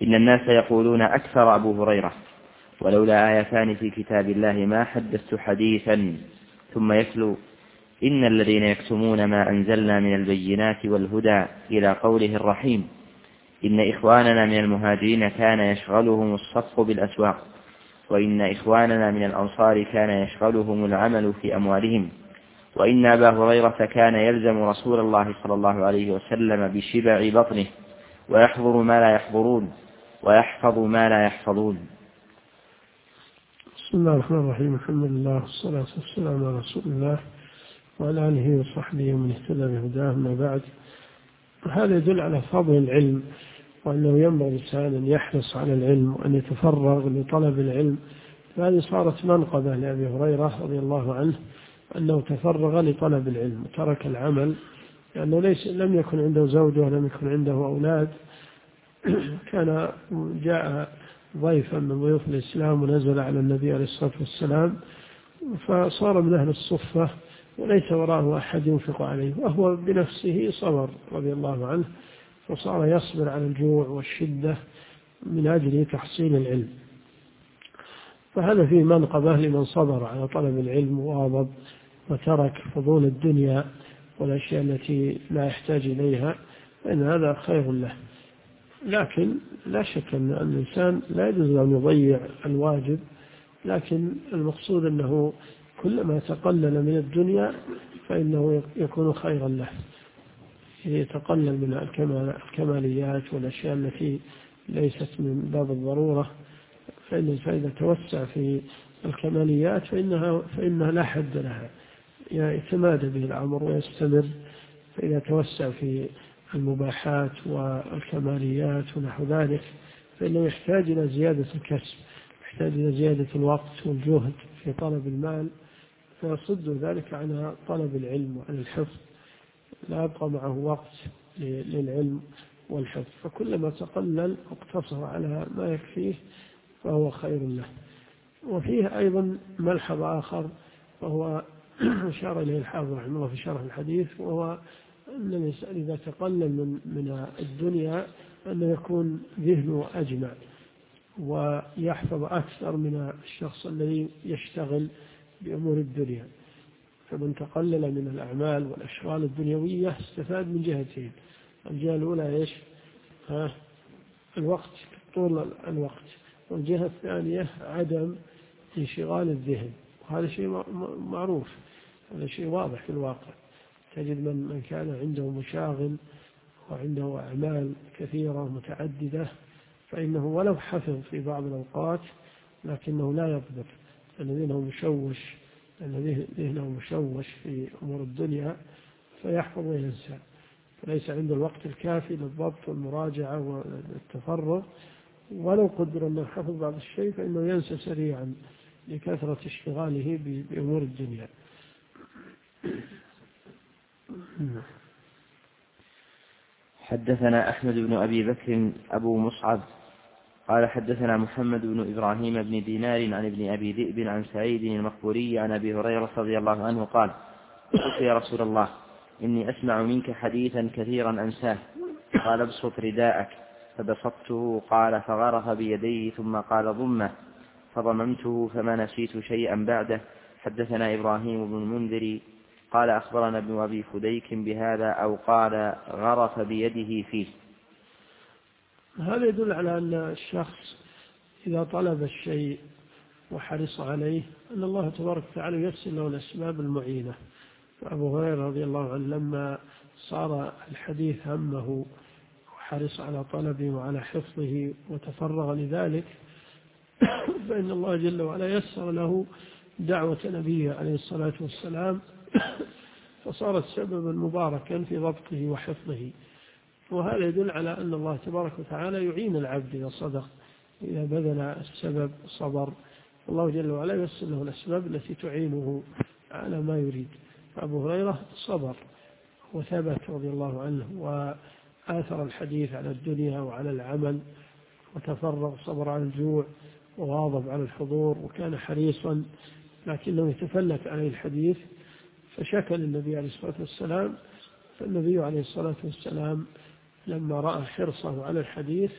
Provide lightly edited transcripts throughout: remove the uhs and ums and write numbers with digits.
إن الناس يقولون أكثر أبو هريرة ولولا آيتان في كتاب الله ما حدثت حديثا. ثم يتلو إن الذين يكتمون ما أنزلنا من البينات والهدى إلى قوله الرحيم إن إخواننا من المهاجرين كان يشغلهم الصفق بالأسواق وإن إخواننا من الأنصار كان يشغلهم العمل في أموالهم وإن أبا هريرة كان يلزم رسول الله صلى الله عليه وسلم بشبع بطنه ويحضر ما لا يحضرون ويحفظ ما لا يحفظون. بسم الله الرحمن الرحيم. الحمد لله والصلاة والسلام على رسول الله وعلى آله وصحبه ومن اهتدى بهداه. أما بعد، هذا يدل على فضل العلم وأنه ينبغي الإنسان أن يحرص على العلم وأن يتفرغ لطلب العلم. هذه صارت منقبة لأبي هريرة رضي الله عنه أنه تفرغ لطلب العلم وترك العمل، لأنه لم يكن عنده زوجة ولم يكن عنده أولاد. كان جاء ضيفا من ضيوف الإسلام ونزل على النبي عليه الصلاة والسلام، فصار من أهل الصفة وليس وراءه أحد ينفق عليه، وهو بنفسه صبر رضي الله عنه، فصار يصبر على الجوع والشدة من أجل تحصيل العلم. فهذا فيه منقبة لمن صبر على طلب العلم وواظب وترك فضول الدنيا والأشياء التي لا يحتاج إليها، فإن هذا خير له. لكن لا شك أن الإنسان لا يجوز أن يضيع الواجب، لكن المقصود أنه كلما تقلل من الدنيا فإنه يكون خيرا له. يتقلل من الكماليات والأشياء التي ليست من باب الضرورة، فإذا توسع في الكماليات فإنها لا حد لها، يتمادى به الأمر ويستمر. فإذا توسع في المباحات والكماليات ونحو ذلك فإنه يحتاج إلى زيادة الكسب، يحتاج إلى زيادة الوقت والجهد في طلب المال، فيصد ذلك عن طلب العلم وعن الحفظ، لا يبقى معه وقت للعلم والحفظ. فكلما تقلل واقتصر على ما يكفيه فهو خير له. وفيه أيضا ملحظ آخر وهو أشار إليه الحافظ رحمه الله في شرح الحديث، وهو أن الإنسان إذا تقلل من الدنيا أن يكون ذهنه أجمع ويحفظ أكثر من الشخص الذي يشتغل بأمور الدنيا. فمن تقلل من الأعمال والأشغال الدنيوية استفاد من جهتين: الجهة الأولى إيش؟ الوقت، طول الوقت، والجهة الثانية عدم انشغال الذهن. وهذا شيء معروف، هذا شيء واضح في الواقع. تجد من كان عنده مشاغل وعنده أعمال كثيرة متعددة فإنه ولو حفظ في بعض الأوقات لكنه لا يضبط، لأن ذهنه مشوش في أمور الدنيا فيحفظ وينسى، فليس عنده الوقت الكافي للضبط والمراجعة والتفرغ. ولو قدر أنه حفظ بعض الشيء فإنه ينسى سريعا لكثرة اشتغاله بأمور الدنيا. حدثنا أحمد بن أبي بكر أبو مصعب قال حدثنا محمد بن إبراهيم بن دينار عن ابن أبي ذئب عن سعيد المقبوري عن أبي هريرة رضي الله عنه قال: قلت يا رسول الله إني أسمع منك حديثا كثيرا أنساه. قال: ابسط رداءك. فبسطته. قال: فغرف بيديه ثم قال: ضمه. فضممته فما نسيت شيئا بعده. حدثنا إبراهيم بن المنذر قال: أخبرنا ابن أبي فديك بهذا أو قال غرف بيده فيه. هذا يدل على أن الشخص إذا طلب الشيء وحرص عليه أن الله تبارك وتعالى ييسر له الأسباب المعينة. فأبو هريرة رضي الله عنه لما صار الحديث همه وحرص على طلبه وعلى حفظه وتفرغ لذلك فإن الله جل وعلا يسر له دعوة نبيه عليه الصلاة والسلام فصارت سببا مباركا في ضبطه وحفظه. وهذا يدل على أن الله تبارك وتعالى يعين العبد إذا صدق، إذا بذل السبب صبر، الله جل وعلا يسر له الأسباب التي تعينه على ما يريد. فأبو هريرة صبر وثبت رضي الله عنه وآثر الحديث على الدنيا وعلى العمل وتفرغ، صبر على الجوع وواظب على الحضور وكان حريصا، لكنه يتفلت عليه الحديث فشكى للنبي عليه الصلاة والسلام. فالنبي عليه الصلاة والسلام لما رأى حرصه على الحديث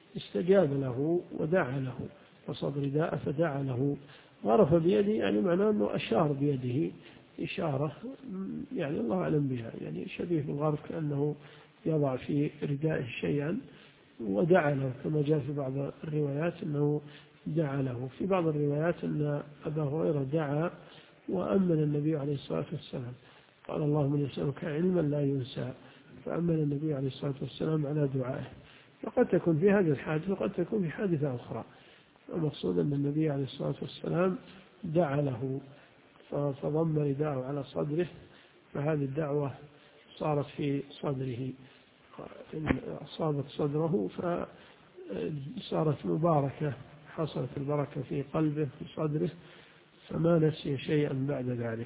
استجاب له ودعا له، وصد رداء فدعا له، غرف بيده يعني معناه أنه أشار بيده إشارة يعني الله أعلم بها، يعني شبيه بالغرف كأنه يضع في ردائه شيئا ودعا له، كما جاء في بعض الروايات أنه دعا له. في بعض الروايات أن أبا هريرة دعا وأمن النبي عليه الصلاة والسلام، قال اللهم إني أسألك علما لا ينسى، فأمن النبي عليه الصلاة والسلام على دعائه. فقد تكون في هذه الحادثة وقد تكون في حادثة أخرى. المقصود أن النبي عليه الصلاة والسلام دعا له فضم رداءه على صدره، فهذه الدعوة صارت في صدره، أصابت صدره فصارت مباركة، حصلت البركة في قلبه في صدره، فما نسي شيئا بعد ذلك.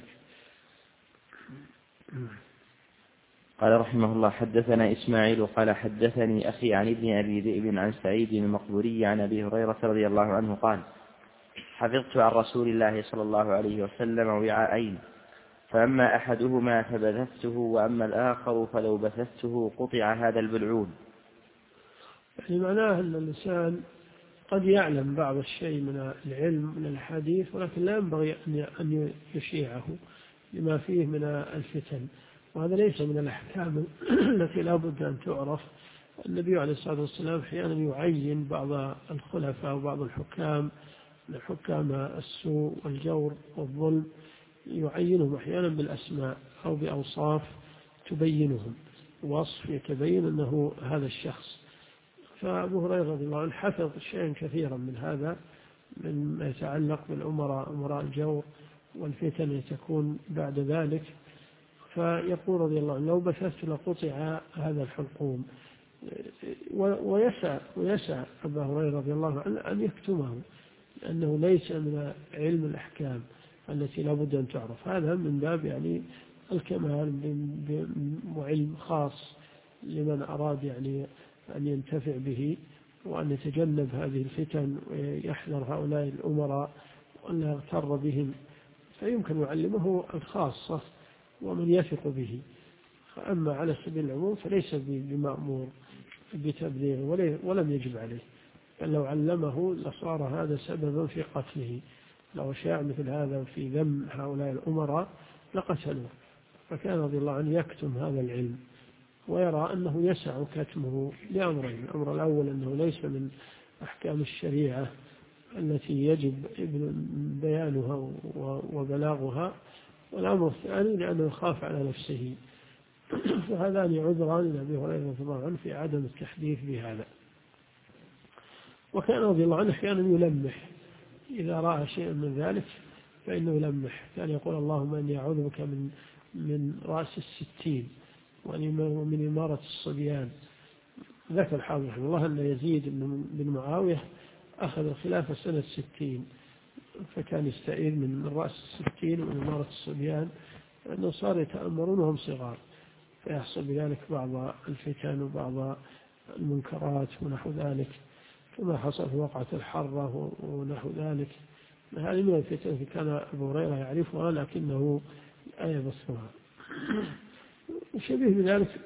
قال رحمه الله حدثنا إسماعيل قال حدثني أخي عن ابن أبي ذئب عن سعيد المقبوري عن أبي هريرة رضي الله عنه قال حفظت عن رسول الله صلى الله عليه وسلم وعاءين، فأما أحدهما فبثثته وأما الآخر فلو بثثته قطع هذا البلعوم. يعني معناه أن الإنسان قد يعلم بعض الشيء من العلم من الحديث، ولكن لا ينبغي أن يشيعه لما فيه من الفتن، وهذا ليس من الأحكام التي لا بد أن تعرف. النبي عليه الصلاة والسلام أحيانا يعين بعض الخلفاء وبعض الحكام السوء والجور والظلم، يعينهم أحيانا بالأسماء أو بأوصاف تبينهم، وصف يتبين أنه هذا الشخص. فأبو هريرة رضي الله عنه حفظ شيئا كثيرا من هذا، من ما يتعلق بالأمراء أمراء الجور والفتن التي تكون بعد ذلك. فيقول رضي الله عنه لو بثثت لقطع هذا الحلقوم، ويسعى أبا هريرة رضي الله عنه أن يكتمه، لأنه ليس من علم الأحكام التي لا بد أن تعرف. هذا من باب يعني الكمال وعلم خاص لمن أراد يعني أن ينتفع به وأن يتجنب هذه الفتن ويحذر هؤلاء الأمراء وأن يغتر بهم، فيمكن يعلمه الخاصة ومن يثق به. فأما على سبيل العموم فليس بمأمور بتبليغه ولم يجب عليه، بل لو علمه لصار هذا سببا في قتله. لو شاع مثل هذا في ذم هؤلاء الأمراء لقتلوه. فكان رضي الله عنه يكتم هذا العلم، ويرى أنه يسع كتمه لأمرين: الأمر الأول أنه ليس من أحكام الشريعة التي يجب بيانها وبلاغها، والأمر الثاني لأنه يخاف على نفسه. فهذان عذران لأبي هريرة رضي الله عنه في عدم التحديث بهذا. وكان رضي الله عنه أحيانا يلمح إذا رأى شيئا من ذلك، فإنه يلمح. كان يقول اللهم إني أعوذ بك من رأس 60 ومن إمارة الصبيان. ذكر الحافظ رحمه الله أن يزيد بن معاوية أخذ الخلافة سنة 60، فكان يستعيذ من رأس 60 ومن إمارة الصبيان، لأنه صار يتأمرون وهم صغار، فيحصل بذلك بعض الفتن وبعض المنكرات ونحو ذلك، كما حصل في وقعة الحرة ونحو ذلك. هذه من الفتن كان أبو هريرة يعرفها لكنه لا يبثها. وشبيه بذلك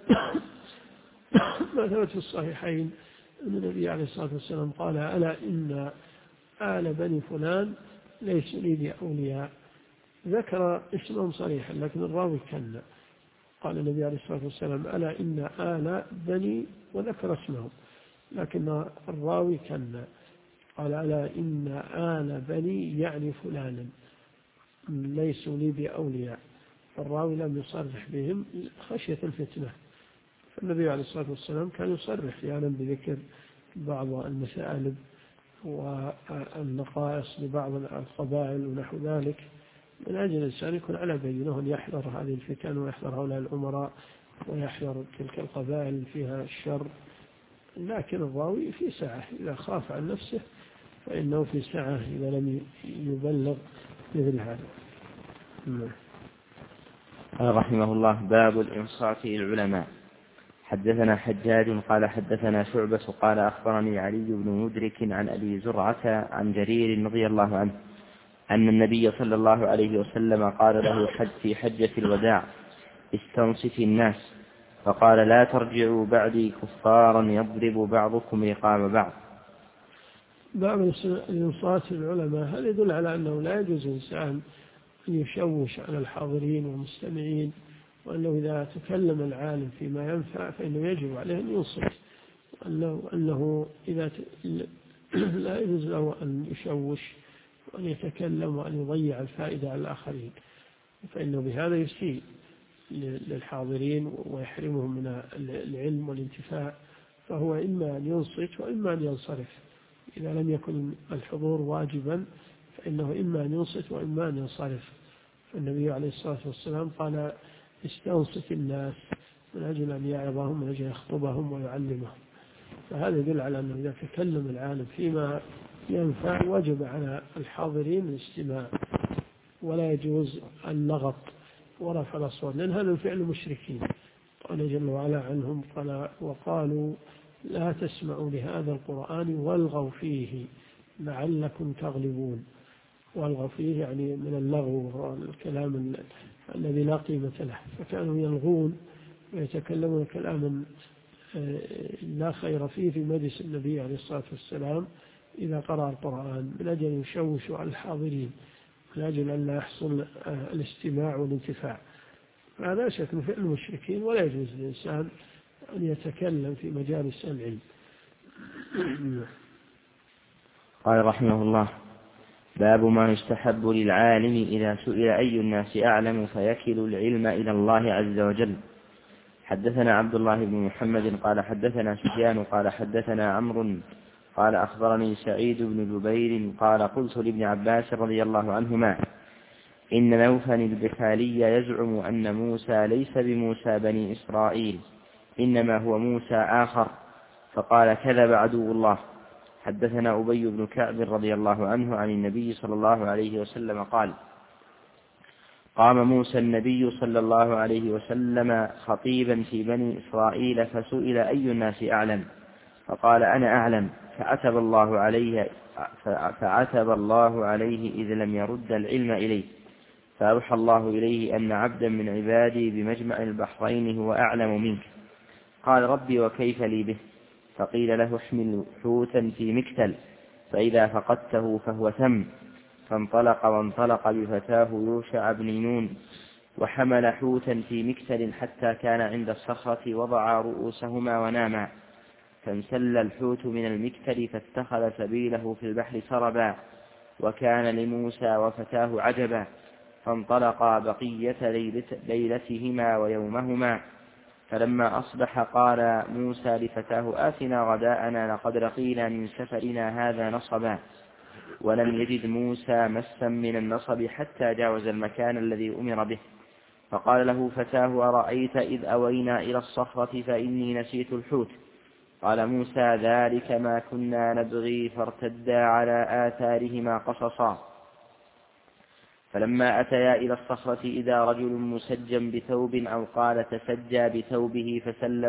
ما ثبت في الصحيحين أن النبي عليه الصلاة والسلام قال ألا إن آل بني فلان ليس لي بأولياء. ذكر اسمهم صريحا لكن الراوي كلا. قال النبي عليه الصلاة والسلام ألا إن آل بني، وذكر اسمهم، لكن الراوي كلا. قال ألا إن آل بني يعني فلانا ليسوا لي بأولياء، فالراوي لم يصرح بهم خشية الفتنة. فالنبي عليه الصلاة والسلام كان يصرح أحيانا بذكر بعض المسائل والنقائص لبعض القبائل ونحو ذلك، من أجل الإنسان يكون على بينه أن يحذر هذه الفتن ويحذر هؤلاء الأمراء ويحذر تلك القبائل فيها الشر. لكن الراوي في سعة إذا خاف عن نفسه، فإنه في سعة إذا لم يبلغ مثل هذا. قال رحمه الله باب الإنصات للعلماء. حدثنا حجاج قال حدثنا شعبة قال أخبرني علي بن مدرك عن أبي زرعة عن جرير رضي الله عنه أن النبي صلى الله عليه وسلم قال له في حجة الوداع استنصت الناس، فقال لا ترجعوا بعدي كفارا يضرب بعضكم رقاب بعض. باب الإنصات للعلماء هل يدل على أنه لا يجوز الإنسان أن يشوش على الحاضرين والمستمعين، وأنه إذا تكلم العالم فيما ينفع فإنه يجب عليه أن ينصت، وأنه إذا لا يجوز له أن يشوش وأن يتكلم وأن يضيع الفائدة على الآخرين، فإنه بهذا يسيء للحاضرين ويحرمهم من العلم والانتفاع، فهو إما أن ينصت وإما أن ينصرف. إذا لم يكن الحضور واجبا فإنه إما أن ينصت وإما أن ينصرف. فالنبي عليه الصلاة والسلام قال استنصت الناس من أجل أن يعظهم، من أجل أن يخطبهم ويعلمهم. فهذا يدل على أنه إذا تكلم العالم فيما ينفع وجب على الحاضرين الاستماع، ولا يجوز اللغط ورفع الأصوات، لأن هذا فعل المشركين. قال جل وعلا عنهم قال وقالوا لا تسمعوا لهذا القرآن والغوا فيه لعلكم تغلبون. والغوا فيه يعني من اللغو والكلام الذي لا قيمة له، فكانوا يلغون ويتكلمون كلاما لا خير فيه في مجلس النبي عليه الصلاة والسلام إذا قرأ القرآن، من أجل أن يشوشوا على الحاضرين، من أجل أن لا يحصل الاستماع والانتفاع. فهذا شك من فعل المشركين، ولا يجوز للإنسان أن يتكلم في مجالس العلم. قال رحمه الله: باب ما يستحب للعالم إذا سئل أي الناس أعلم فيكل العلم إلى الله عز وجل. حدثنا عبد الله بن محمد قال حدثنا سفيان قال حدثنا عمرو قال أخبرني سعيد بن جبير قال قلت لابن عباس رضي الله عنهما: إن نوفا البخالي يزعم أن موسى ليس بموسى بني إسرائيل، إنما هو موسى آخر، فقال كذب عدو الله. حدثنا أبي بن كعب رضي الله عنه عن النبي صلى الله عليه وسلم قال: قام موسى النبي صلى الله عليه وسلم خطيبا في بني إسرائيل فسئل أي الناس أعلم، فقال أنا أعلم، فعتب الله عليه إذ لم يرد العلم إليه، فأوحى الله إليه أن عبدا من عبادي بمجمع البحرين هو أعلم منك. قال ربي وكيف لي به؟ فقيل له احمل حوتا في مكتل فإذا فقدته فهو ثم، وانطلق بفتاه يوشع بن نون وحمل حوتا في مكتل حتى كان عند الصخرة وضع رؤوسهما وناما، فانسل الحوت من المكتل فاتخذ سبيله في البحر سربا، وكان لموسى وفتاه عجبا، فانطلقا بقية ليلتهما ويومهما. فلما أصبح قال موسى لفتاه آتنا غداءنا لقد لقينا من سفرنا هذا نصبا، ولم يجد موسى مسا من النصب حتى جاوز المكان الذي أمر به. فقال له فتاه أرأيت إذ أوينا إلى الصخرة فإني نسيت الحوت؟ قال موسى ذلك ما كنا نبغي فارتدا على آثارهما قصصا. فلما أتيا إلى الصخرة إذا رجل مسجى بثوب أو قال تسجى بثوبه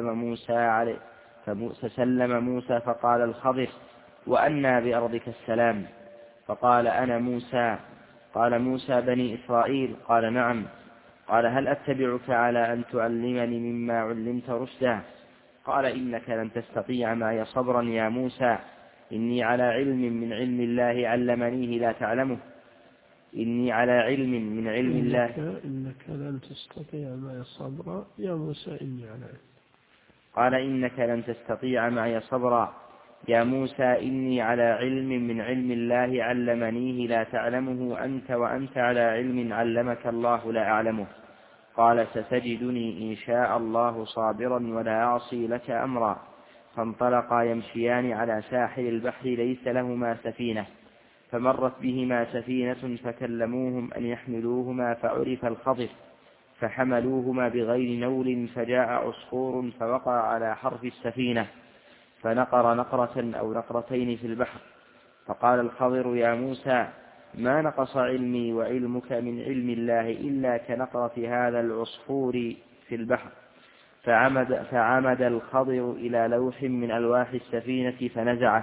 فسلم موسى فقال الخضر وأنى بأرضك السلام؟ فقال أنا موسى. قال موسى بني إسرائيل؟ قال نعم. قال هل أتبعك على أن تعلمني مما علمت رشدا؟ قال إنك لن تستطيع معي صبرا يا موسى، إني على علم من علم الله علمنيه لا تعلمه. إني على علم من علم الله. إنك لن تستطيع معي صبرا يا موسى إني على علم. قال إنك لن تستطيع معي صبرا يا موسى إني على علم من علم الله علمنيه لا تعلمه أنت، وأنت على علم علمك الله لا أعلمه. قال ستجدني إن شاء الله صابرا ولا أعصي لك أمرا. فانطلقا يمشيان على ساحل البحر ليس لهما سفينة، فمرت بهما سفينة فكلموهم أن يحملوهما، فعرف الخضر فحملوهما بغير نول، فجاء عصفور فوقع على حرف السفينة فنقر نقرة أو نقرتين في البحر. فقال الخضر يا موسى ما نقص علمي وعلمك من علم الله إلا كنقرة هذا العصفور في البحر. فعمد الخضر إلى لوح من ألواح السفينة فنزعه.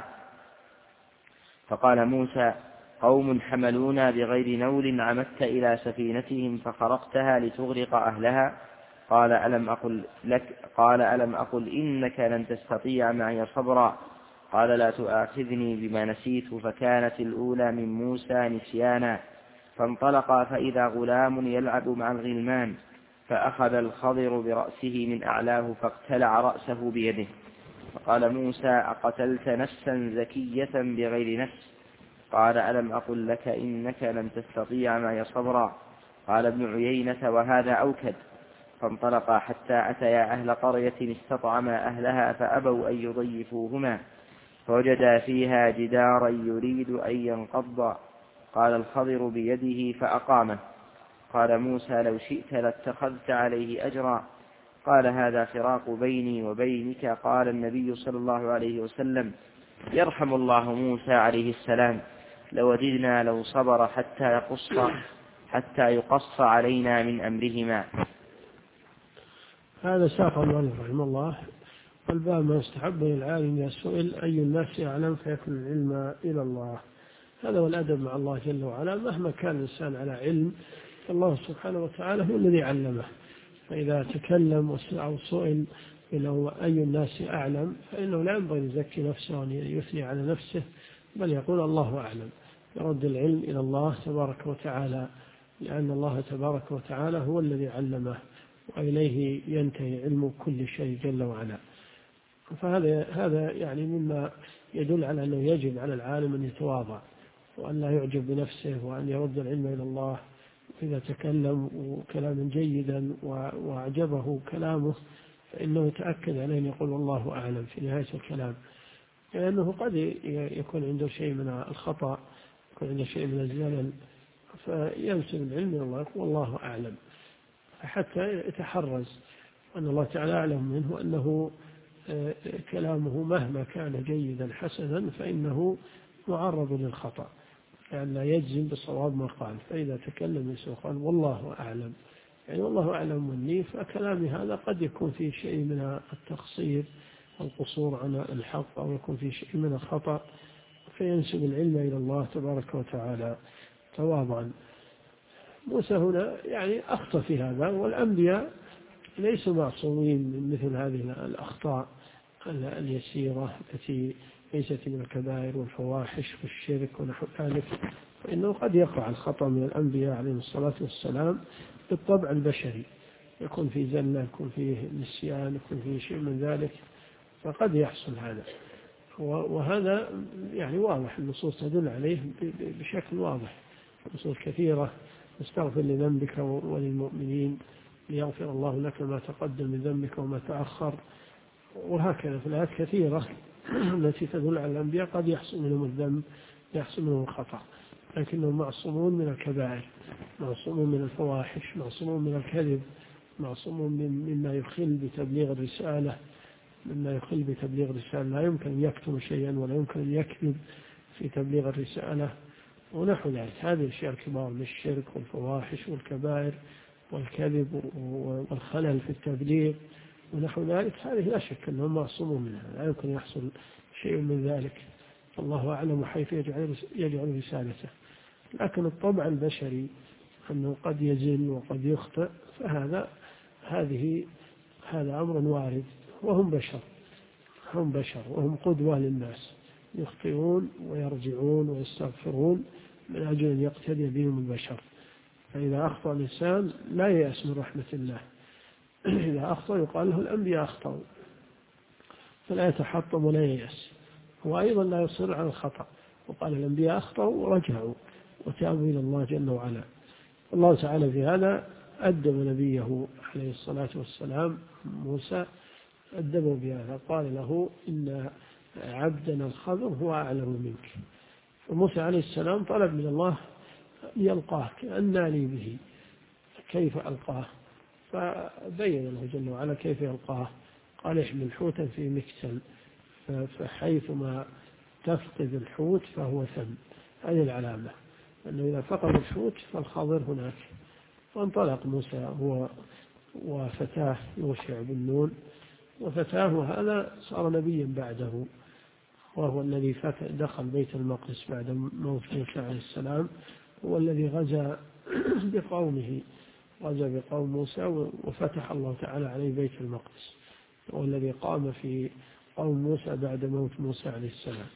فقال موسى قوم حملونا بغير نول عمدت إلى سفينتهم فخرقتها لتغرق أهلها؟ قال ألم أقل إنك لن تستطيع معي صبرا؟ قال لا تؤاخذني بما نسيت، فكانت الأولى من موسى نسيانا. فانطلقا فإذا غلام يلعب مع الغلمان، فأخذ الخضر برأسه من أعلاه فاقتلع رأسه بيده، فقال موسى أقتلت نفسا زكية بغير نفس؟ قال ألم أقل لك إنك لن تستطيع معي صبرا؟ قال ابن عيينة وهذا أوكد. فانطلقا حتى أتيا أهل قرية استطعما أهلها فأبوا أن يضيفوهما، فوجدا فيها جدارا يريد أن ينقض. قال الخضر بيده فأقامه. قال موسى لو شئت لاتخذت عليه أجرا. قال هذا فراق بيني وبينك. قال النبي صلى الله عليه وسلم يرحم الله موسى عليه السلام، لوددنا لو صبر حتى يقص علينا من أمرهما. هذا ساق المؤلف رحمه الله والباب ما يستحب للعالم إذا سئل أي الناس أعلم فيكن العلم إلى الله. هذا هو الأدب مع الله جل وعلا، مهما كان الإنسان على علم الله سبحانه وتعالى هو الذي علمه. فإذا تكلم أو سئل إلى أي الناس أعلم فإنه لا ينبغي يزكي نفسه وأن يثني على نفسه، بل يقول الله أعلم، يرد العلم إلى الله تبارك وتعالى، لأن الله تبارك وتعالى هو الذي علمه وإليه ينتهي علم كل شيء جل وعلا. فهذا يعني مما يدل على أنه يجب على العالم أن يتواضع وأن لا يعجب بنفسه وأن يرد العلم إلى الله. إذا تكلم كلاما جيدا وأعجبه كلامه فإنه يتأكد عليه أن يقول والله أعلم في نهاية الكلام، لأنه قد يكون عنده شيء من الخطأ، يكون عنده شيء من الزلل، فينسب العلم إلى الله يقول والله أعلم، حتى يتحرز أن الله تعالى أعلم منه وأنه كلامه مهما كان جيدا حسنا فإنه معرض للخطأ، يعني لا يجزم بصواب ما قال. فإذا تكلم يسوع قال والله أعلم، يعني والله أعلم مني، فكلامي هذا قد يكون فيه شيء من التقصير والقصور عن الحق، أو يكون فيه شيء من الخطأ، فينسب العلم إلى الله تبارك وتعالى تواضعا. موسى هنا يعني أخطأ في هذا، والأنبياء ليسوا معصومين من مثل هذه الأخطاء اليسيرة التي ليست من الكبائر والفواحش والشرك ونحو ذلك، فإنه قد يقع الخطأ من الأنبياء عليهم الصلاة والسلام بالطبع البشري، يكون في زلة، يكون فيه نسيان، يكون فيه شيء من ذلك، فقد يحصل هذا. وهذا يعني واضح، النصوص تدل عليه بشكل واضح، نصوص كثيرة: استغفر لذنبك وللمؤمنين ليغفر الله لك ما تقدم من ذنبك وما تأخر، وهكذا في الآيات كثيرة التي تدل على الأنبياء قد يحصل منهم الذنب، يحصل منهم الخطأ، لكنهم معصومون من الكبائر، معصومون من الفواحش، معصومون من الكذب، معصومون مما يخل بتبليغ الرسالة، لا يمكن أن يكتم شيئا ولا يمكن أن يكذب في تبليغ الرسالة ونحو ذلك. هذه الأشياء الكبار من الشرك والفواحش والكبائر والكذب والخلل في التبليغ ونحو ذلك، هذه لا شك أنهم معصومون منها، لا يمكن يحصل شيء من ذلك، الله أعلم حيث يجعل رسالته. لكن الطبع البشري أنه قد يزل وقد يخطئ، هذا أمر وارد، وهم بشر وهم قدوة للناس، يخطئون ويرجعون ويستغفرون من أجل أن يقتدي بهم البشر. فإذا أخطأ الإنسان لا ييأس من رحمة الله، إذا أخطأ يقال له الأنبياء أخطأوا، فلا يتحطم ولا ييأس، وأيضا لا يصر على الخطأ، وقال الأنبياء أخطأوا ورجعوا وتابوا إلى الله جل وعلا. الله تعالى في هذا أدب نبيه عليه الصلاة والسلام موسى، أدبه بهذا، قال له إن عبدنا الخضر هو أعلم منك. فموسى عليه السلام طلب من الله يلقاه، كأن لي به، كيف ألقاه؟ فبين له جل وعلا كيف يلقاه، قال احمل حوتا في مكتل، فحيثما تفقد الحوت فهو ثم. هذه العلامة، أنه إذا فقد الحوت فالخضر هناك. فانطلق موسى هو وفتاه يوشع بن نون، وفتاه هذا صار نبيا بعده، وهو الذي دخل بيت المقدس بعد موت موسى عليه السلام، هو الذي غزا بقوم موسى وفتح الله تعالى عليه بيت المقدس، هو الذي قام في قوم موسى بعد موت موسى عليه السلام.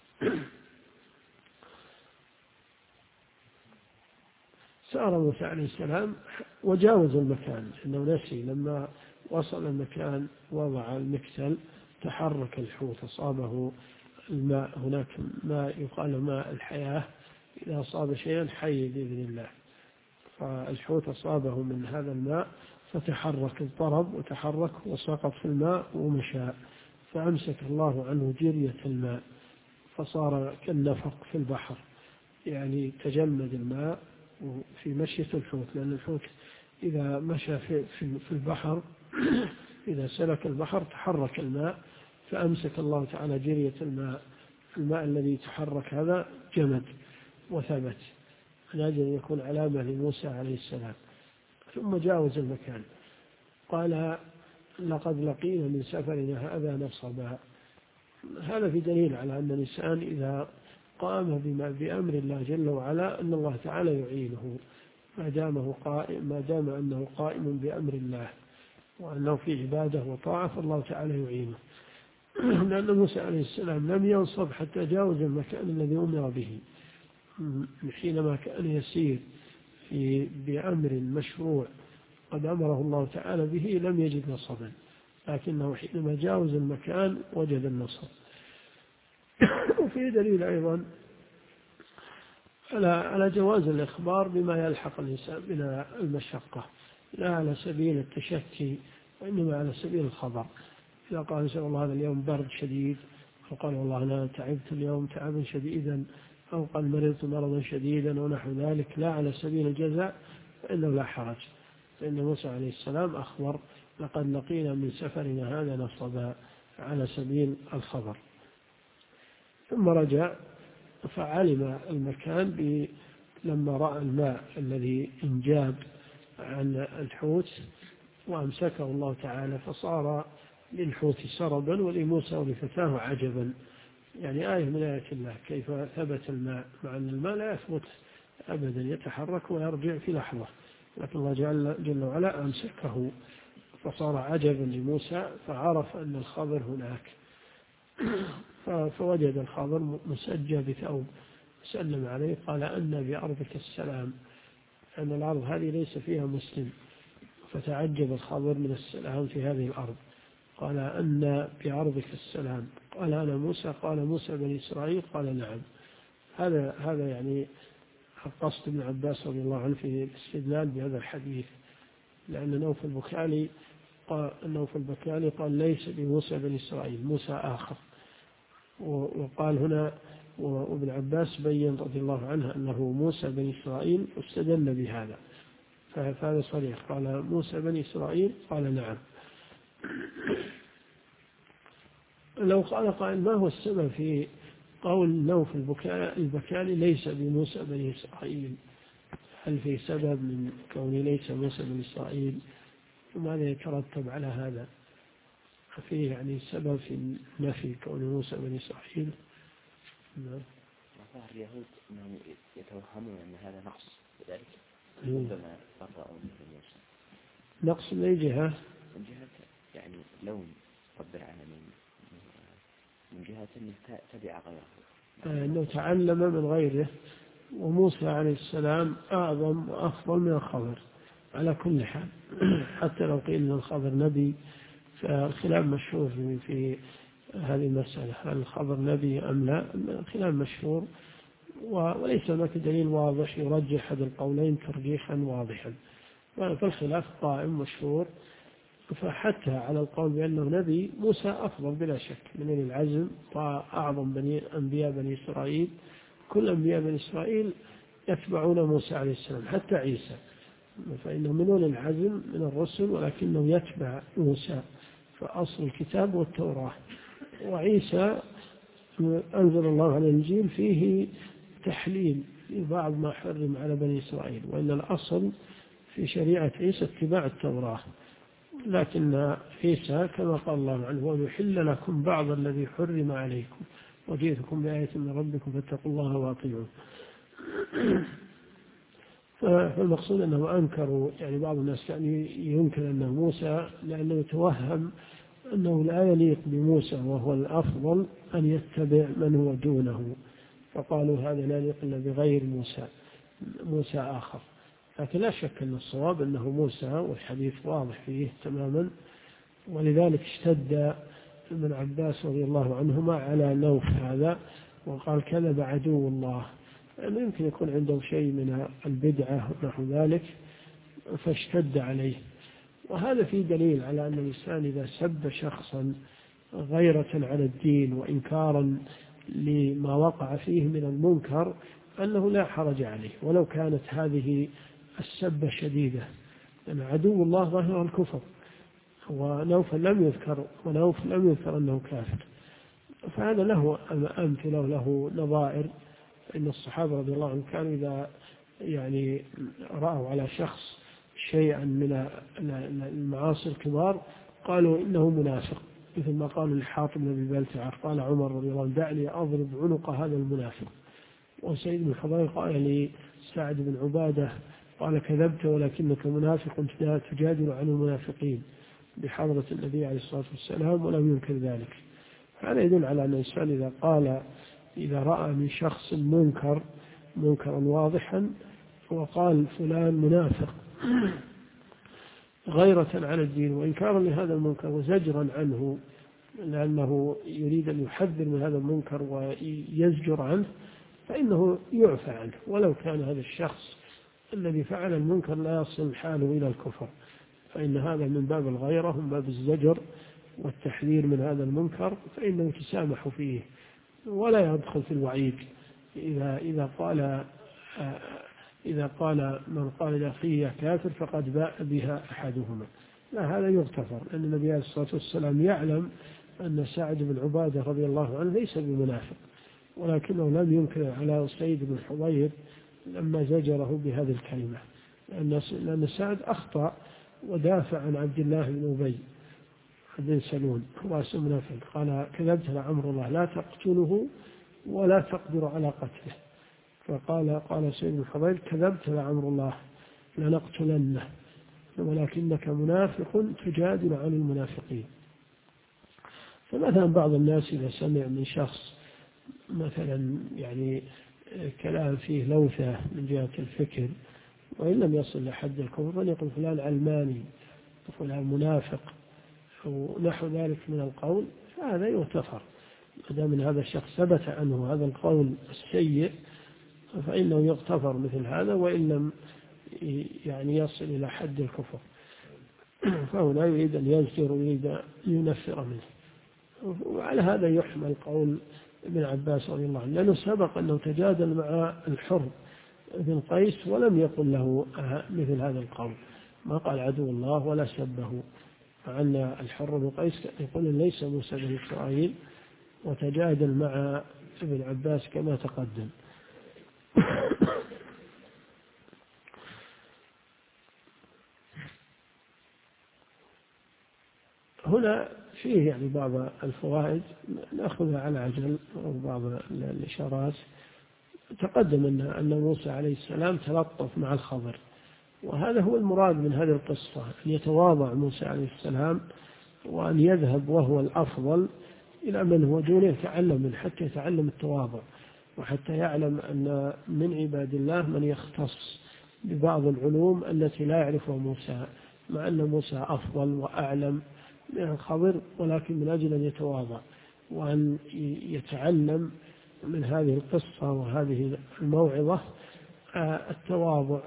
سار موسى عليه السلام وجاوز المكان، لأنه نسي لما وصل المكان وضع المكتل تحرك الحوت، أصابه الماء، هناك ماء يقال ماء الحياة، إذا أصاب شيئا حي بإذن الله، فالحوت أصابه من هذا الماء فتحرك، اضطرب وتحرك وسقط في الماء ومشى، فأمسك الله عنه جرية الماء فصار كالنفق في البحر، يعني تجمد الماء في مشية الحوت، لأن الحوت إذا مشى في البحر إذا سلك البحر تحرك الماء، فأمسك الله تعالى جرية الماء الذي تحرك هذا جمد وثبت، لأجل أن يكون علامة لموسى عليه السلام. ثم جاوز المكان، قال لقد لقينا من سفرنا هذا نصبا. هذا في دليل على أن الإنسان إذا قام بأمر الله جل وعلا أن الله تعالى يعينه، ما دام أنه قائم بأمر الله وأنه في عبادة وطاعة فالله تعالى يعينه. لأن موسى عليه السلام لم ينصب حتى جاوز المكان الذي أمر به، حينما كان يسير بأمر مشروع قد أمره الله تعالى به لم يجد نصبا، لكنه حينما جاوز المكان وجد النصب. وفي دليل أيضا على جواز الإخبار بما يلحق الإنسان من المشقة، لا على سبيل التشكي وإنما على سبيل الخبر. إذا قال إن شاء الله هذا اليوم برد شديد، أو قال والله أنا تعبت اليوم تعبا شديدا، أو قال مرضت مرضا شديدا ونحو ذلك، لا على سبيل الجزاء، فإنه لا حرج، فإن موسى عليه السلام أخبر لقد لقينا من سفرنا هذا نصبا على سبيل الخبر. ثم رجع فعلم المكان لما رأى الماء الذي انجاب عن الحوت وأمسكه الله تعالى، فصار للحوت سربا ولموسى ولفتاه عجبا، يعني آية من آيات الله كيف ثبت الماء، مع أن الماء لا يثبت أبدا، يتحرك ويرجع في لحظة، لكن الله جل وعلا أمسكه فصار عجبا لموسى، فعرف أن الخضر هناك، فوجد الخضر مسجى بثوب، سلم عليه قال أن بأرضك السلام، أن الأرض هذه ليس فيها مسلم، فتعجب الخضر من السلام في هذه الأرض، قال أن بأرضك السلام، قال أنا موسى، قال موسى بني إسرائيل، قال نعم. هذا يعني قصد ابن عباس رضي الله عنه في الاستدلال بهذا الحديث، لأن نوف البكالي قال ليس بموسى بني إسرائيل، موسى آخر، وقال هنا وابن عباس بين رضي الله عنه أنه موسى بني إسرائيل واستدل بهذا، فهذا صريح، قال موسى بني إسرائيل، قال نعم. لو قال قائل ما هو السبب في قول نوف البكالي ليس بموسى بني إسرائيل، هل في سبب من كونه ليس موسى بني إسرائيل، وماذا يترتب على هذا؟ فيه يعني سبب في نفي كون موسى بني إسرائيل؟ ظاهر اليهود أنهم يتوهمون أن هذا نقص، لذلك ربما برأوا من موسى. نقص من أي جهة؟ من جهة يعني لون قدر على من جهة أنه تبع غيره، أنه تعلم من غيره، وموسى عليه السلام أعظم وأفضل من الخضر على كل حال. حتى لو قيل أن الخضر نبي، فالخلاف مشهور في هذه المسألة، هل الخضر نبي أم لا؟ الخلاف مشهور، وليس هناك دليل واضح يرجح أحد القولين ترجيحا واضحا، فالخلاف قائم مشهور. فحتى على القول بأنه نبي، موسى أفضل بلا شك من أولي العزم وأعظم أنبياء بني إسرائيل، كل أنبياء بني إسرائيل يتبعون موسى عليه السلام، حتى عيسى فإنه من أولي العزم من الرسل، ولكنه يتبع موسى، فأصل الكتاب والتوراة. وعيسى أنزل الله على الإنجيل فيه تحليل لبعض ما حرم على بني إسرائيل، وإن الأصل في شريعة عيسى اتباع التوراة، لكن عيسى كما قال الله عنه ويحل لكم بعض الذي حرم عليكم وجئتكم بآية من ربكم فاتقوا الله وأطيعون. فالمقصود أنه أنكروا، يعني بعض الناس كان ينكر أنه موسى، لأنه يتوهم أنه لا يليق بموسى وهو الأفضل أن يتبع من هو دونه، فقالوا هذا لا يليق إلا بغير موسى آخر. لكن لا شك أن الصواب أنه موسى، والحديث واضح فيه تماما. ولذلك اشتد ابن عباس رضي الله عنهما على نوف هذا وقال كذب عدو الله، لأنه يمكن يكون عنده شيء من البدعة ونحو ذلك فاشتد عليه. وهذا فيه دليل على أن الإنسان إذا سب شخصا غيرة على الدين وإنكارا لما وقع فيه من المنكر أنه لا حرج عليه ولو كانت هذه السبة شديدة، لأن عدو الله ظاهر الكفر، ونوف لم يذكر أنه كافر. فهذا له أمثلة وله نظائر. إن الصحابة رضي الله عنهم كانوا إذا يعني رأوا على شخص شيئا من المعاصي الكبار قالوا إنه منافق، مثل ما قالوا لحاطب بن أبي بلتعة قال عمر رضي الله عنه دعني أضرب عنق هذا المنافق. وسيد بن حضير قال لسعد بن عبادة قال كذبت ولكنك منافق تجادل عن المنافقين بحضرة النبي عليه الصلاة والسلام ولم ينكر ذلك. هذا يدل على أن الإنسان إذا رأى من شخص منكرا واضحا وقال فلان منافق غيرة على الدين وإنكارا لهذا المنكر وزجرا عنه لأنه يريد أن يحذر من هذا المنكر ويزجر عنه، فإنه يعفى عنه ولو كان هذا الشخص الذي فعل المنكر لا يصل حاله إلى الكفر، فإن هذا من باب الغيرة ومن باب الزجر والتحذير من هذا المنكر، فإنه تسامح فيه ولا يدخل في الوعيد. إذا قال من قال لأخيه كافر فقد باء بها أحدهما، لا، هذا يغتفر، لأن النبي عليه الصلاة والسلام يعلم أن سعد بن عبادة رضي الله عنه ليس بمنافق، ولكنه لم ينكر على سيد بن حضير لما زجره بهذه الكلمة، لأن سعد أخطأ ودافع عن عبد الله بن أبي بن سلول رأس منافق قال كذبت لعمر الله لا تقتله ولا تقدر على قتله، قال سيد بن حضير كذبت لعمر الله لنقتلنه ولكنك منافق تجادل عن المنافقين. فمثلا بعض الناس إذا سمع من شخص مثلا يعني كلام فيه لوثة من جهة الفكر وإن لم يصل لحد الكفر فليقل فلان علماني وفلان منافق ونحو ذلك من القول، فهذا يغتفر ما دام من هذا الشخص ثبت عنه هذا القول السيء فإنه يغتفر مثل هذا وإن لم يعني يصل إلى حد الكفر، فهو لا يريد أن يزجر ويريد أن ينفر منه. وعلى هذا يحمل قول ابن عباس رضي الله عنه، لأنه سبق أنه تجادل مع الحر بن قيس ولم يقل له مثل هذا القول، ما قال عدو الله ولا سبه، مع أن الحر بن قيس يقول ليس موسى بن إسرائيل، وتجادل مع ابن عباس كما تقدم. هنا فيه يعني بعض الفوائد نأخذها على عجل وبعض الإشارات. تقدم أن موسى عليه السلام تلطف مع الخضر، وهذا هو المراد من هذه القصة، أن يتواضع موسى عليه السلام وأن يذهب وهو الأفضل إلى من هو دونه يتعلم منه حتى يتعلم التواضع، وحتى يعلم أن من عباد الله من يختص ببعض العلوم التي لا يعرفها موسى، مع أن موسى أفضل وأعلم من الخضر، ولكن من أجل أن يتواضع وأن يتعلم من هذه القصة وهذه الموعظة التواضع،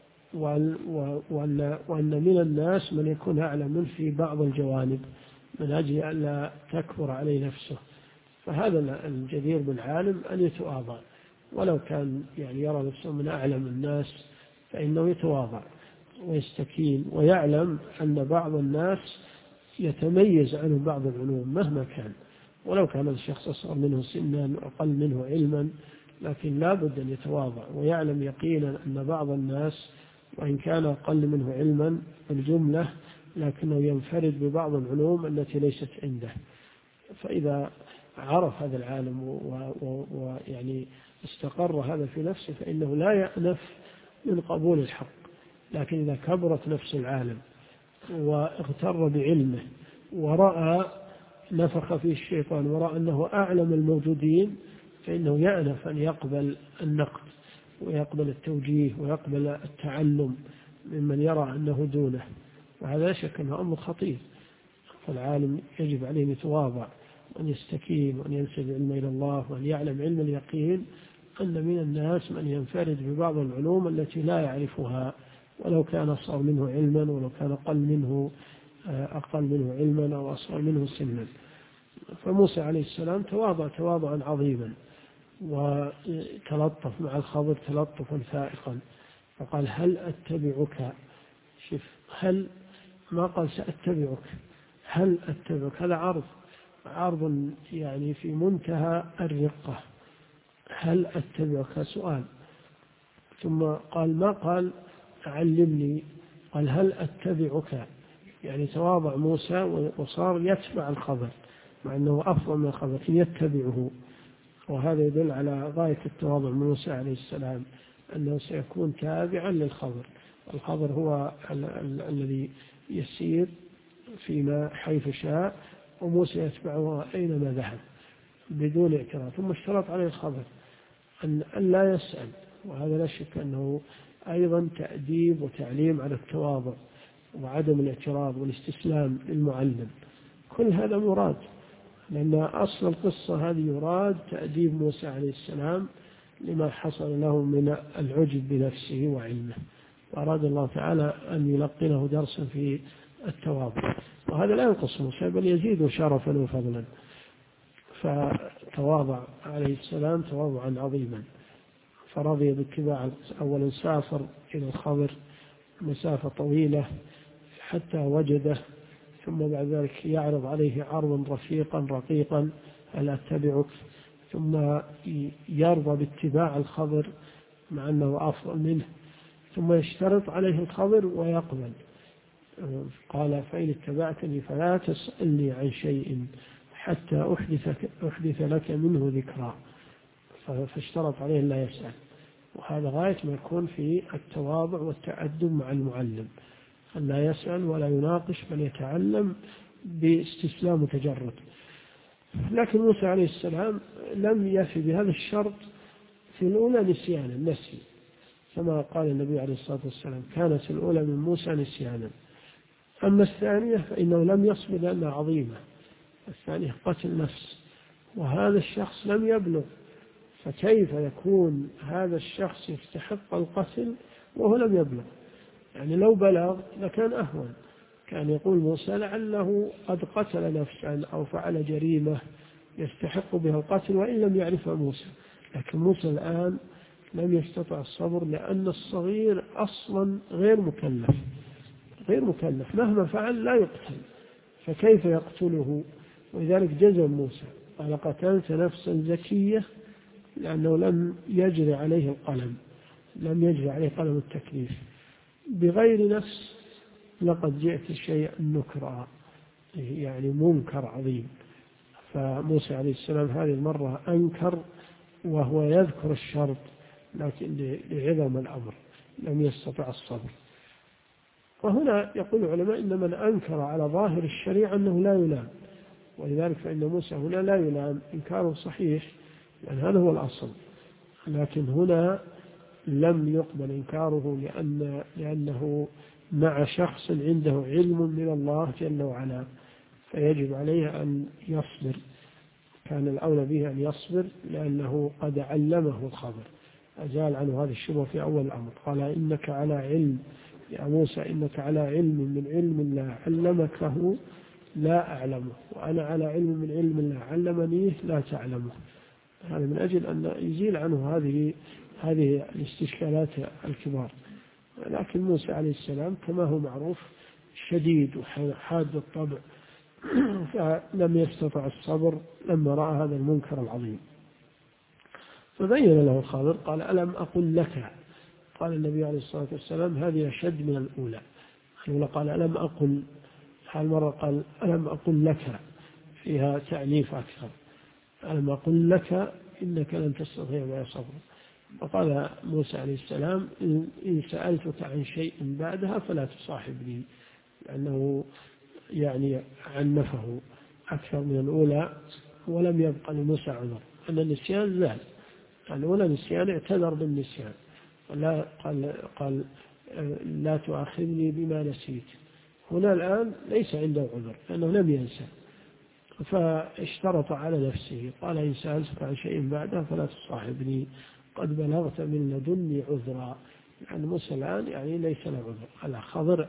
وأن من الناس من يكون أعلم منه في بعض الجوانب من أجل أن لا تكبر عليه نفسه. فهذا الجدير بالعالم أن يتواضع، ولو كان يعني يرى نفسه من أعلم الناس فإنه يتواضع ويستكين ويعلم أن بعض الناس يتميز عنه بعض العلوم مهما كان، ولو كان الشخص أصغر منه سنا أقل منه علما، لكن لا بد أن يتواضع ويعلم يقينا أن بعض الناس وإن كان أقل منه علما بالجملة لكنه ينفرد ببعض العلوم التي ليست عنده. فإذا عرف هذا العالم ويعني استقر هذا في نفسه فإنه لا يأنف من قبول الحق. لكن إذا كبرت نفس العالم واغتر بعلمه ورأى نفخ فيه الشيطان ورأى أنه أعلم الموجودين فإنه يأنف أن يقبل النقد ويقبل التوجيه ويقبل التعلم ممن يرى أنه دونه، وهذا لا شك أنه أمر خطير. فالعالم يجب عليه أن يتواضع وأن يستكين وأن ينسب علم إلى الله وأن يعلم علم اليقين أن من الناس من ينفرد ببعض العلوم التي لا يعرفها ولو كان أصغر منه علما ولو كان أقل منه علما أو أصغر منه سنا. فموسى عليه السلام تواضع تواضعا عظيما وتلطف مع الخضر تلطفا فائقا، فقال هل أتبعك، شف هل ما قال سأتبعك، هل أتبعك، هذا عرض يعني في منتهى الرقة، هل أتبعك سؤال. ثم قال ما قال علمني، قال هل أتبعك، يعني تواضع موسى وصار يتبع الخبر مع أنه أفضل من الخبر يتبعه. وهذا يدل على غاية التواضع من موسى عليه السلام أنه سيكون تابعا للخبر. الخبر هو الذي يسير فيما حيث شاء وموسى يتبعه أينما ذهب بدون اعتراض. ثم اشترط عليه الخبر أن لا يسأل، وهذا لا شك أنه أيضا تأديب وتعليم على التواضع وعدم الاعتراض والاستسلام للمعلم. كل هذا مراد، لأن أصل القصة هذه يراد تأديب موسى عليه السلام لما حصل له من العجب بنفسه وعلمه، وأراد الله تعالى أن يلقنه درسا في التواضع، وهذا لا ينقص موسى بل يزيد شرفا وفضلا. فتواضع عليه السلام تواضعا عظيما، فرضي باتباع. أولا سافر إلى الخضر مسافة طويلة حتى وجده، ثم بعد ذلك يعرض عليه عرضا رفيقا رقيقا هل أتبعك، ثم يرضى باتباع الخضر مع أنه أفضل منه، ثم يشترط عليه الخضر ويقبل. قال فإن اتبعتني فلا تسألني عن شيء حتى أحدث لك منه ذكرى، فاشترط عليه لا يسأل. وهذا غاية ما يكون في التواضع والتأدب مع المعلم، أن لا يسأل ولا يناقش بل يتعلم باستسلام وتجرد. لكن موسى عليه السلام لم يفي بهذا الشرط. في الأولى نسيانا نسي كما قال النبي عليه الصلاة والسلام كانت الأولى من موسى نسيانا. أما الثانية فإنه لم يصبر لأنها عظيمة، الثانية قتل نفس، وهذا الشخص لم يبلغ، فكيف يكون هذا الشخص يستحق القتل وهو لم يبلغ؟ يعني لو بلغ لكان أهون، كان يقول موسى لعله قد قتل نفسا أو فعل جريمة يستحق بها القتل وإن لم يعرفها موسى. لكن موسى الآن لم يستطع الصبر لأن الصغير أصلا غير مكلف مهما فعل لا يقتل، فكيف يقتله؟ ولذلك جزم موسى قال قتلت نفسا زكية، لأنه لم يجري عليه قلم التكليف بغير نفس، لقد جئت شيئا نكرا، يعني منكر عظيم. فموسى عليه السلام هذه المرة أنكر وهو يذكر الشرط، لكن لعظم الأمر لم يستطع الصبر. وهنا يقول العلماء إن من أنكر على ظاهر الشريعة أنه لا يلام، ولذلك فإن موسى هنا لا يلام، إنكاره صحيح لأن هذا هو الأصل، لكن هنا لم يقبل إنكاره لأنه مع شخص عنده علم من الله جل وعلا، فيجب عليه أن يصبر. كان الأولى به أن يصبر لأنه قد علمه الخبر، أزال عنه هذه الشبهة في أول الأمر. قال إنك على علم يا موسى، إنك على علم من علم الله علمكه لا أعلمه، وأنا على علم من علم الله علمنيه لا تعلمه. هذا من أجل أن يزيل عنه هذه الاستشكالات الكبار. لكن موسى عليه السلام كما هو معروف شديد وحاد الطبع، فلم يستطع الصبر لما رأى هذا المنكر العظيم، فبين له الخضر قال ألم أقل لك. قال النبي عليه الصلاة والسلام هذه أشد من الأولى. قال ألم أقل، هالمرة قال ألم أقل لك، فيها تعنيف أكثر. ألم أقل لك إنك لن تستطيع معي صبرا. وقال موسى عليه السلام إن سألتك عن شيء بعدها فلا تصاحبني، لأنه يعني عنفه أكثر من الأولى ولم يبقى لموسى عذر، أن النسيان زال. الأولى نسيان اعتذر بالنسيان، ولا قال لا تؤاخذني بما نسيت. هنا الآن ليس عنده عذر لأنه لم ينسى، فاشترط على نفسه قال إن سألتك عن شيء بعده فلا تصاحبني قد بلغت من لدني عذرا. يعني موسى الآن يعني ليس له عذر. الخضر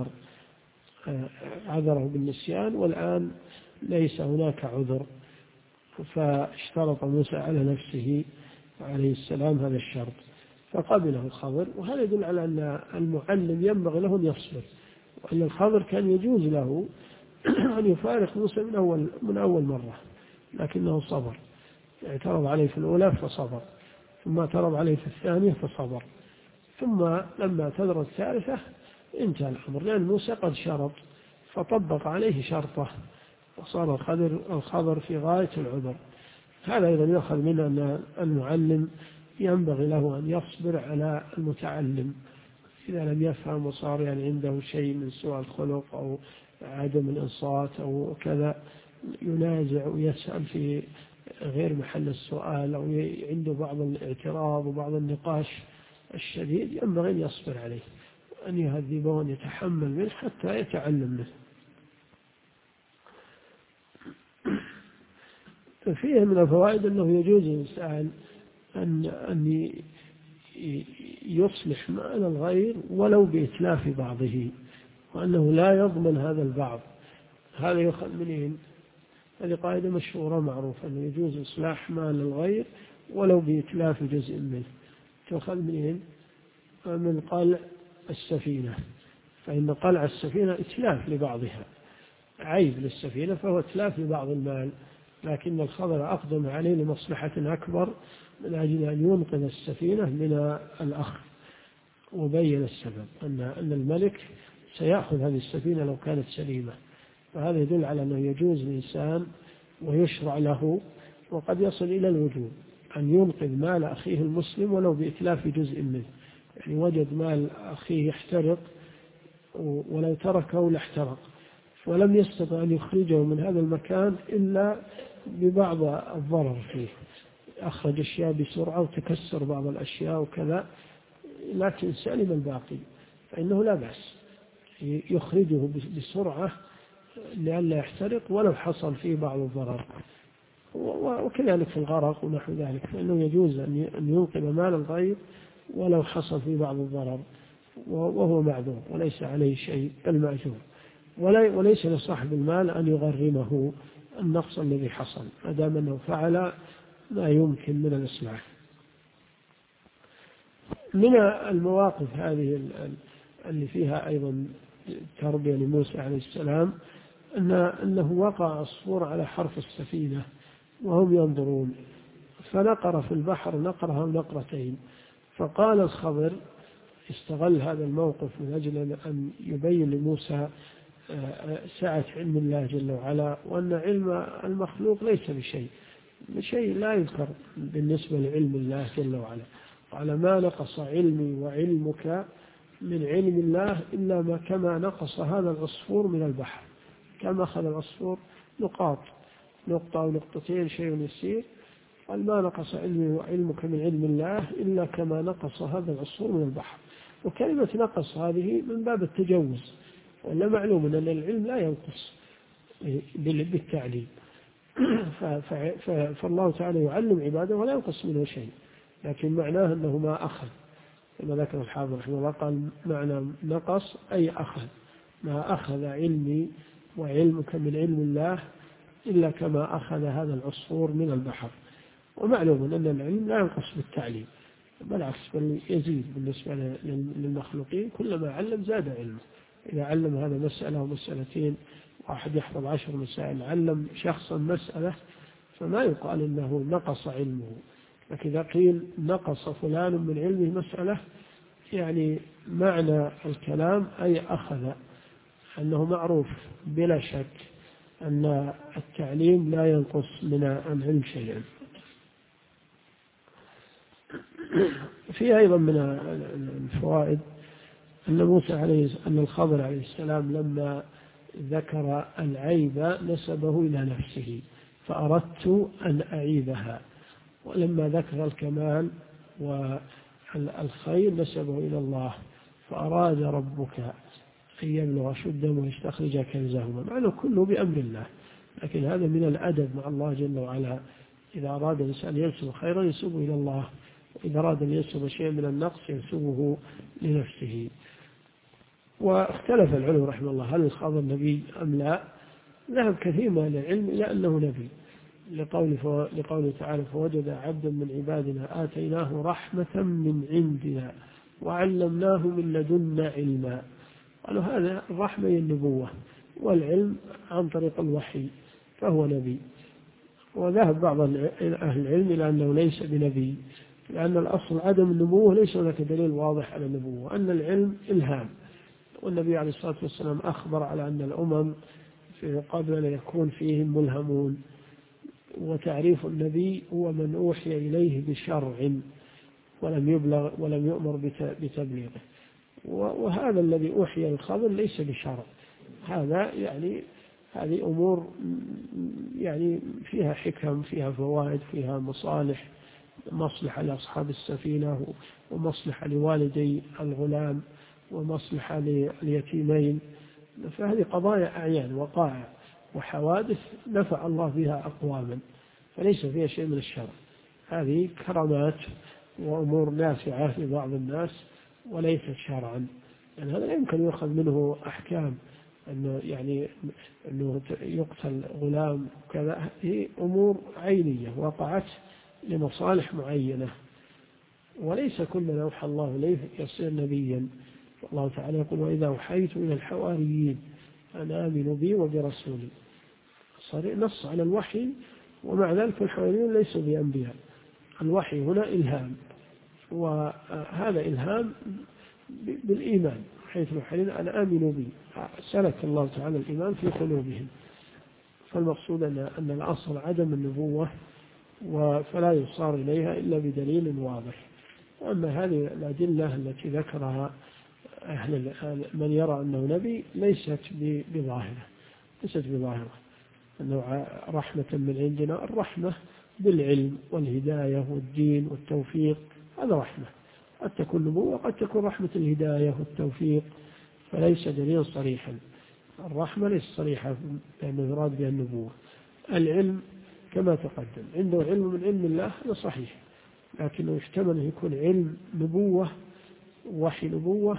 عذره بالنسيان والآن ليس هناك عذر، فاشترط موسى على نفسه عليه السلام هذا الشرط فقبله الخضر. وهذا يدل على أن المعلم ينبغي له أن يصبر، وأن الخضر كان يجوز له أن يفارق موسى من أول مرة، لكنه صبر. اعترض عليه في الأولى فصبر، ثم اعترض عليه في الثانية فصبر، ثم لما اعتذر الثالثة انتهى الأمر، لأن موسى قد شرط فطبق عليه شرطه، وصار الخضر في غاية العذر. هذا أيضا يأخذ منه أن المعلم ينبغي له أن يصبر على المتعلم إذا لم يفهم وصار يعني عنده شيء من سوء الخلق أو عدم الإنصات أو كذا، ينازع ويسأل في غير محل السؤال، أو عنده بعض الاعتراض وبعض النقاش الشديد، ينبغي أن يصبر عليه وأن يهذبه وأن يتحمل منه حتى يتعلم منه. ففيه من الفوائد أنه يجوز الإنسان أن يصلح معنى الغير ولو بإتلاف بعضه، وأنه لا يضمن هذا البعض. هذا يؤخذ منين؟ هذه قاعدة مشهورة معروفة أنه يجوز إصلاح مال الغير ولو بإتلاف جزء منه. تؤخذ منين؟ من قلع السفينة، فإن قلع السفينة إتلاف لبعضها، عيب للسفينة فهو إتلاف لبعض المال، لكن الخضر أقدم عليه لمصلحة أكبر من أجل أن ينقذ السفينة من الأخذ، وبين السبب أن الملك سيأخذ هذه السفينة لو كانت سليمة. فهذا يدل على أنه يجوز الإنسان ويشرع له وقد يصل إلى الوجوب أن ينقذ مال أخيه المسلم ولو بإتلاف جزء منه. يعني وجد مال أخيه يحترق ولو تركه لاحترق، ولم يستطع أن يخرجه من هذا المكان إلا ببعض الضرر فيه، أخرج أشياء بسرعة وتكسر بعض الأشياء وكذا، لكن سلم الباقي، فإنه لا بأس يخرجه بسرعة لئلا يحترق ولو حصل فيه بعض الضرر. وكذلك في الغرق ونحو ذلك، فإنه يجوز أن ينقذ مال الغير ولو حصل فيه بعض الضرر وهو معذور وليس عليه شيء بل مأجور، وليس لصاحب المال أن يغرمه النقص الذي حصل ما دام أنه فعل ما يمكن من الإصلاح. من المواقف هذه اللي فيها أيضا تربية لموسى عليه السلام أنه وقع عصفور على حرف السفينة وهم ينظرون، فنقر في البحر نقرها نقرتين. فقال الخضر استغل هذا الموقف من أجل أن يبين لموسى سعة علم الله جل وعلا، وأن علم المخلوق ليس بشيء لا يذكر بالنسبة لعلم الله جل وعلا. قال ما نقص علمي وعلمك من علم الله إلا ما كما نقص هذا العصفور من البحر. كما أخذ العصفور نقطة أو نقطتين شيء يسير، قال ما نقص علمي وعلمك من علم الله إلا كما نقص هذا العصفور من البحر. وكلمة نقص هذه من باب التجوز، ولا معلوم أن العلم لا ينقص بالتعليم، فالله تعالى يعلم عباده ولا ينقص منه شيء، لكن معناه أنه ما أخذ، كما ذكر الحافظ رحمه الله قال معنى نقص أي أخذ، ما أخذ علمي وعلمك من علم الله إلا كما أخذ هذا العصفور من البحر. ومعلوم أن العلم لا ينقص بالتعليم، بالعكس بل يزيد بالنسبة للمخلوقين، كلما علم زاد علمه. إذا علم هذا مسألة ومسألتين، واحد يحفظ 10 مسائل، علم شخصا مسألة، فما يقال إنه نقص علمه. لكن إذا قيل نقص فلان من علمه مسألة، يعني معنى الكلام أي أخذ، أنه معروف بلا شك أن التعليم لا ينقص من العلم شيئا. في أيضا من الفوائد أن الخضر عليه السلام لما ذكر العيب نسبه إلى نفسه فأردت أن أعيبها، ولما ذكر الكمال والخير نسبه إلى الله فأراد ربك أن يبلغ شدهم ويستخرج كنزهما، مع أنه كله بأمر الله، لكن هذا من الأدب مع الله جل وعلا. إذا أراد الإنسان ينسب خيرا ينسبه إلى الله، وإذا أراد أن ينسب شيئا من النقص ينسبه لنفسه. واختلف العلماء رحمه الله هل الخضر نبي أم لا؟ ذهب كثير من العلم إلى أنه نبي، لقوله تعالى فوجد عبدا من عبادنا آتيناه رحمة من عندنا وعلمناه من لدنا علما. قالوا هذا الرحمة هي النبوة، والعلم عن طريق الوحي فهو نبي. وذهب بعض أهل العلم إلى أنه ليس بنبي، لأن الأصل عدم النبوة، ليس هناك دليل واضح على النبوة، أن العلم إلهام. والنبي عليه الصلاة والسلام أخبر على أن الأمم قبل أن يكون فيهم ملهمون، وتعريف النبي هو من أوحي إليه بشرع ولم يؤمر بتبليغه. وهذا الذي أوحي للخضر ليس بشرع، هذا يعني هذه أمور يعني فيها حكم، فيها فوائد، فيها مصلحة لأصحاب السفينة، ومصلحة لوالدي الغلام، ومصلحة لليتيمين. فهذه قضايا أعيان وقائع وحوادث نفع الله بها أقواما، فليس فيها شيء من الشرع. هذه كرامات وأمور نافعة لبعض الناس وليست شرعا، يعني هذا لا يمكن يؤخذ منه أحكام أنه يقتل غلام كذا. هي أمور عينية وقعت لمصالح معينة، وليس كل من أوحى الله إليه يصير نبيا. الله تعالى يقول وإذا أوحيت إلى الحواريين أن آمنوا بي وبرسولي، نص على الوحي، ومع ذلك الحواريون ليسوا بأنبياء. الوحي هنا إلهام، وهذا إلهام بالإيمان، حيث الحين أن آمنوا بي، سلك الله تعالى الإيمان في قلوبهم. فالمقصود أن الأصل عدم النبوة، فلا يصار إليها إلا بدليل واضح. وأما هذه الأدلة التي ذكرها من يرى أنه نبي ليست بظاهرة، أنه رحمة من عندنا. الرحمة بالعلم والهداية والدين والتوفيق، هذا رحمة. قد تكون نبوة، قد تكون رحمة الهداية والتوفيق، فليس دليل صريحا. الرحمة ليس صريحة لأنه يراد بها النبوة. العلم كما تقدم عنده علم من علم الله، هذا صحيح، لكنه يحتمل أن يكون علم نبوة، وحي نبوة،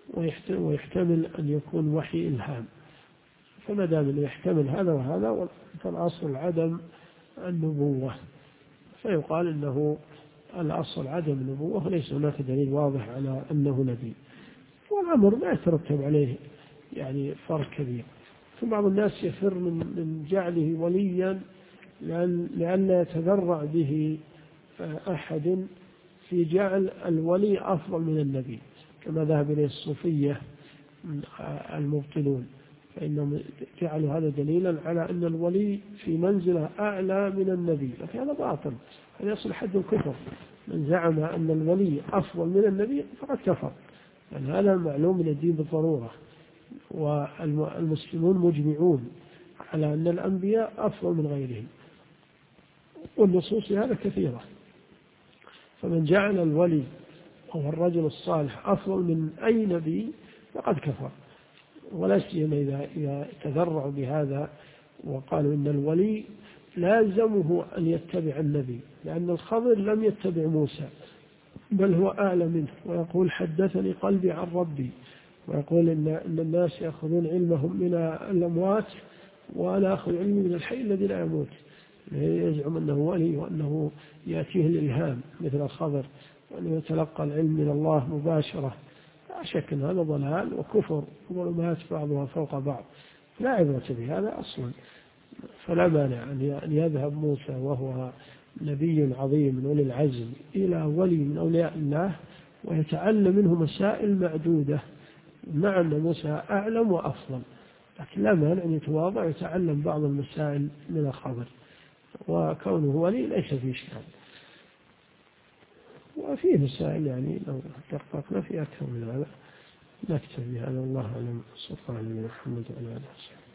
ويحتمل أن يكون وحي إلهام. فما دام أنه يحتمل هذا وهذا، فالأصل عدم النبوة، فيقال أنه الأصل عدم النبوة، وليس هناك دليل واضح على أنه نبي. والأمر ما يترتب عليه يعني فرق كبير. فبعض الناس يفر من جعله وليا لأن يتذرع به أحد في جعل الولي أفضل من النبي، كما ذهب إليه الصوفية المبطلون، فإنهم جعلوا هذا دليلا على أن الولي في منزلة أعلى من النبي، لكن هذا باطل، هذا يصل حد الكفر. من زعم أن الولي أفضل من النبي فقد كفر، يعني هذا معلوم من الدين بالضرورة، والمسلمون مجمعون على أن الأنبياء أفضل من غيرهم، والنصوص هذا كثيرة. فمن جعل الولي أو الرجل الصالح أفضل من أي نبي فقد كفر، ولا سيما إذا تذرعوا بهذا وقالوا إن الولي لازمه أن يتبع النبي، لأن الخضر لم يتبع موسى بل هو أعلى منه، ويقول حدثني قلبي عن ربي، ويقول إن الناس يأخذون علمهم من الأموات وأنا أخذ علمي من الحي الذي لا يموت. يزعم أنه ولي وأنه يأتيه الإلهام مثل الخضر، وأنه يتلقى العلم من الله مباشرة. لا شك أن هذا ضلال وكفر وظلمات بعضها فوق بعض، لا عبرة بهذا أصلا. فلا مانع أن يذهب موسى وهو نبي عظيم من أولي العزم إلى ولي من أولياء الله ويتعلم منه مسائل معدودة، مع أن موسى أعلم وأفضل، لكن لا مانع أن يتواضع ويتعلم بعض المسائل من الخبر، وكونه ولي ليس فيه إشكال. وفيه مسائل يعني لو دققنا في أكثر من هذا، نكتفي بهذا. الله أعلم. صلى الله عليه وسلم. محمد وعلى آله وصحبه.